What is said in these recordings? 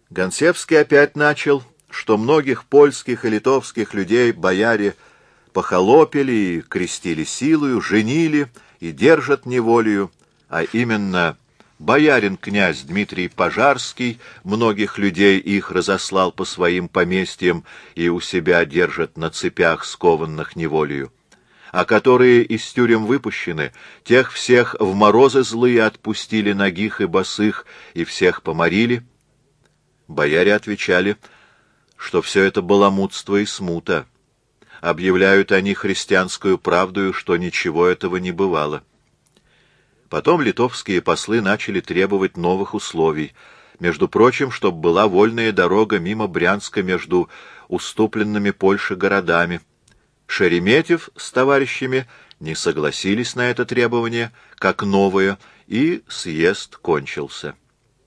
Гонсевский опять начал, что многих польских и литовских людей бояре похолопили и крестили силою, женили и держат неволею, а именно боярин-князь Дмитрий Пожарский многих людей их разослал по своим поместьям и у себя держат на цепях, скованных неволею. А которые из тюрем выпущены, тех всех в морозы злые отпустили нагих и босых, и всех поморили. Бояре отвечали, что все это баламутство и смута. Объявляют они христианскую правдою, что ничего этого не бывало. Потом литовские послы начали требовать новых условий, между прочим, чтобы была вольная дорога мимо Брянска между уступленными Польше городами. Шереметьев с товарищами не согласились на это требование, как новое, и съезд кончился.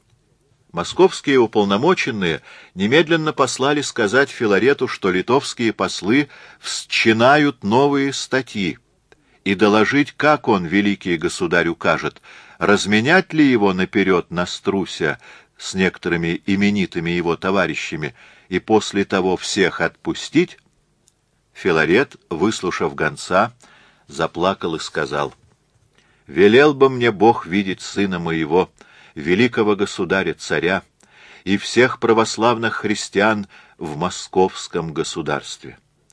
Московские уполномоченные немедленно послали сказать Филарету, что литовские послы всчинают новые статьи, и доложить, как он, великий государь, укажет, разменять ли его наперед на Струся с некоторыми именитыми его товарищами и после того всех отпустить. Филарет, выслушав гонца, заплакал и сказал: «Велел бы мне Бог видеть сына моего, великого государя-царя, и всех православных христиан в московском государстве».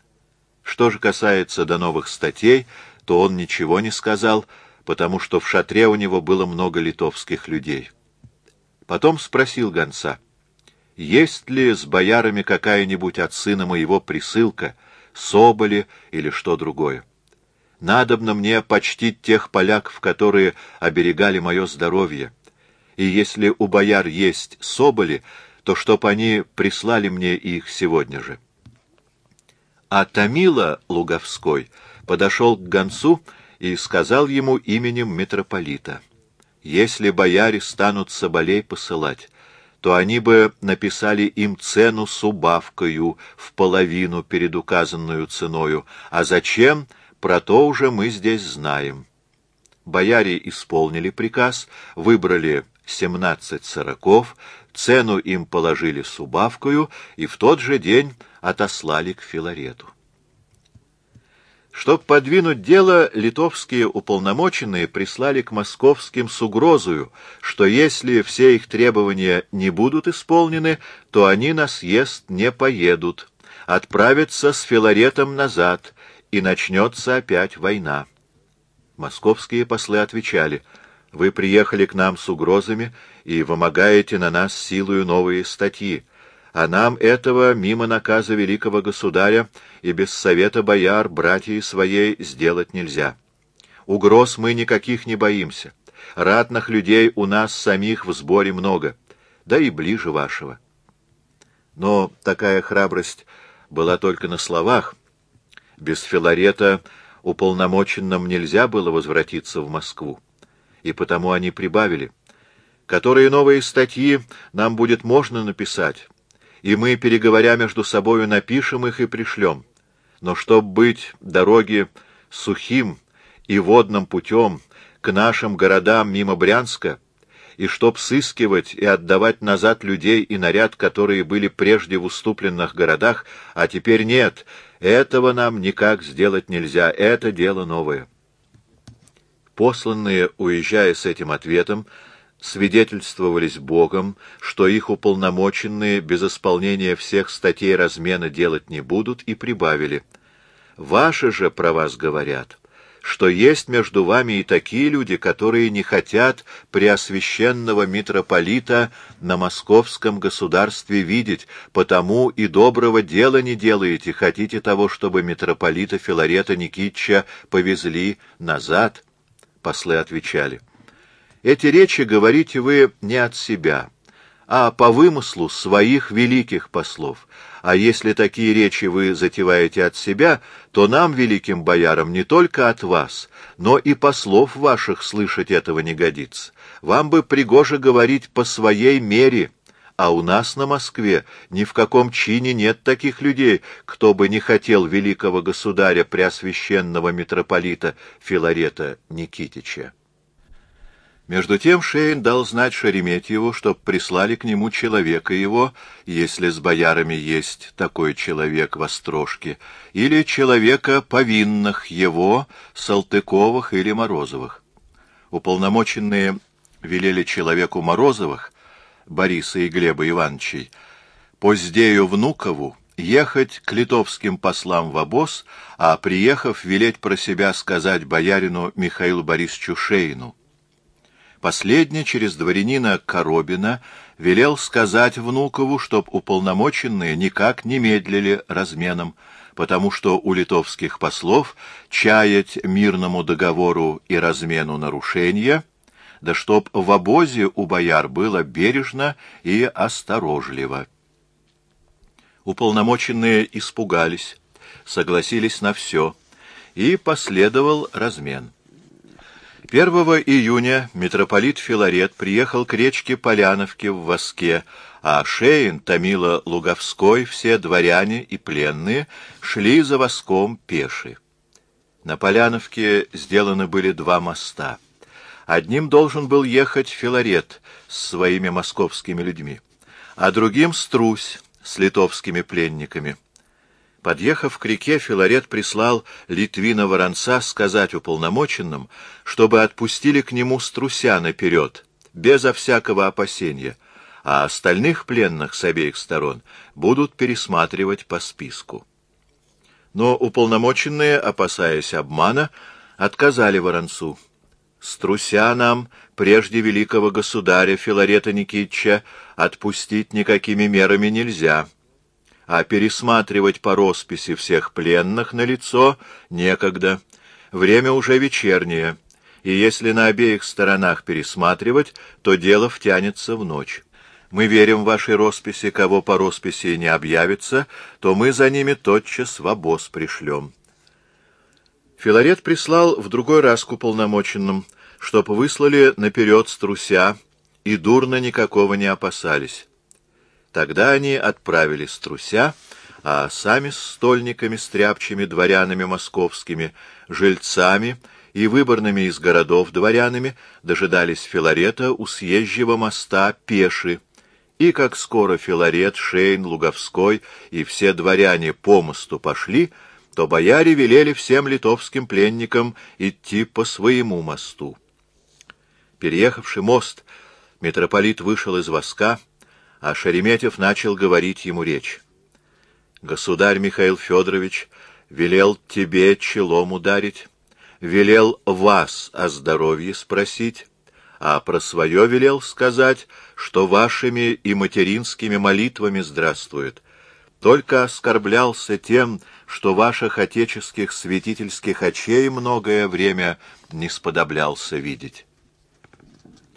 Что же касается до новых статей, то он ничего не сказал, потому что в шатре у него было много литовских людей. Потом спросил гонца: «Есть ли с боярами какая-нибудь от сына моего присылка, соболи или что другое? Надобно мне почтить тех поляков, которые оберегали мое здоровье, и если у бояр есть соболи, то чтоб они прислали мне их сегодня же». А Томила Луговской подошел к гонцу и сказал ему именем митрополита: «Если бояре станут соболей посылать, то они бы написали им цену с убавкою в половину перед указанную ценою, а зачем, про то уже мы здесь знаем». Бояре исполнили приказ, выбрали 17 сороков, цену им положили с убавкою и в тот же день отослали к Филарету. Чтоб подвинуть дело, литовские уполномоченные прислали к московским с угрозою, что если все их требования не будут исполнены, то они на съезд не поедут, отправятся с Филаретом назад, и начнется опять война. Московские послы отвечали: «Вы приехали к нам с угрозами и вымогаете на нас силою новые статьи, а нам этого мимо наказа великого государя и без совета бояр, братьев своей, сделать нельзя. Угроз мы никаких не боимся, ратных людей у нас самих в сборе много, да и ближе вашего». Но такая храбрость была только на словах. Без Филарета уполномоченным нельзя было возвратиться в Москву, и потому они прибавили: «Которые новые статьи нам будет можно написать, и мы, переговоря между собою, напишем их и пришлем. Но чтоб быть дороги сухим и водным путем к нашим городам мимо Брянска, и чтоб сыскивать и отдавать назад людей и наряд, которые были прежде в уступленных городах, а теперь нет, этого нам никак сделать нельзя, это дело новое». Посланные, уезжая с этим ответом, свидетельствовались Богом, что их уполномоченные без исполнения всех статей размена делать не будут, и прибавили: «Ваши же про вас говорят, что есть между вами и такие люди, которые не хотят преосвященного митрополита на московском государстве видеть, потому и доброго дела не делаете, хотите того, чтобы митрополита Филарета Никитича повезли назад». Послы отвечали: «Эти речи говорите вы не от себя, а по вымыслу своих великих послов. А если такие речи вы затеваете от себя, то нам, великим боярам, не только от вас, но и послов ваших слышать этого не годится. Вам бы пригоже говорить по своей мере, а у нас на Москве ни в каком чине нет таких людей, кто бы не хотел великого государя преосвященного митрополита Филарета Никитича». Между тем Шейн дал знать Шереметьеву, чтоб прислали к нему человека его, если с боярами есть такой человек в Острожке, или человека повинных его, Салтыковых или Морозовых. Уполномоченные велели человеку Морозовых, Бориса и Глеба Ивановичей, Поздею Внукову, ехать к литовским послам в обоз, а, приехав, велеть про себя сказать боярину Михаилу Борисовичу Шейну. Последний через дворянина Коробина велел сказать Внукову, чтоб уполномоченные никак не медлили разменом, потому что у литовских послов чаять мирному договору и размену нарушения, да чтоб в обозе у бояр было бережно и осторожливо. Уполномоченные испугались, согласились на все, и последовал размен. 1 июня митрополит Филарет приехал к речке Поляновке в Воске, а Шейн, Томила Луговской, все дворяне и пленные шли за Воском пеши. На Поляновке сделаны были 2 моста. Одним должен был ехать Филарет с своими московскими людьми, а другим Струсь с литовскими пленниками. Подъехав к реке, Филарет прислал Литвина Воронца сказать уполномоченным, чтобы отпустили к нему Струся наперед, безо всякого опасения, а остальных пленных с обеих сторон будут пересматривать по списку. Но уполномоченные, опасаясь обмана, отказали Воронцу. «Струся нам, прежде великого государя Филарета Никитича, отпустить никакими мерами нельзя, а пересматривать по росписи всех пленных на лицо некогда. Время уже вечернее, и если на обеих сторонах пересматривать, то дело втянется в ночь. Мы верим в вашей росписи, кого по росписи не объявится, то мы за ними тотчас в обоз пришлем». Филарет прислал в другой раз к уполномоченным, чтоб выслали наперед Струся, и дурно никакого не опасались. Тогда они отправили Струся, а сами с стольниками, стряпчими, дворянами московскими, жильцами и выборными из городов дворянами дожидались Филарета у съезжего моста пеши, и как скоро Филарет, Шейн, Луговской и все дворяне по мосту пошли, то бояре велели всем литовским пленникам идти по своему мосту. Переехавший мост, митрополит вышел из воска, а Шереметьев начал говорить ему речь. «Государь Михаил Федорович велел тебе челом ударить, велел вас о здоровье спросить, а про свое велел сказать, что вашими и материнскими молитвами здравствует. Только оскорблялся тем, что ваших отеческих святительских очей многое время не сподоблялся видеть».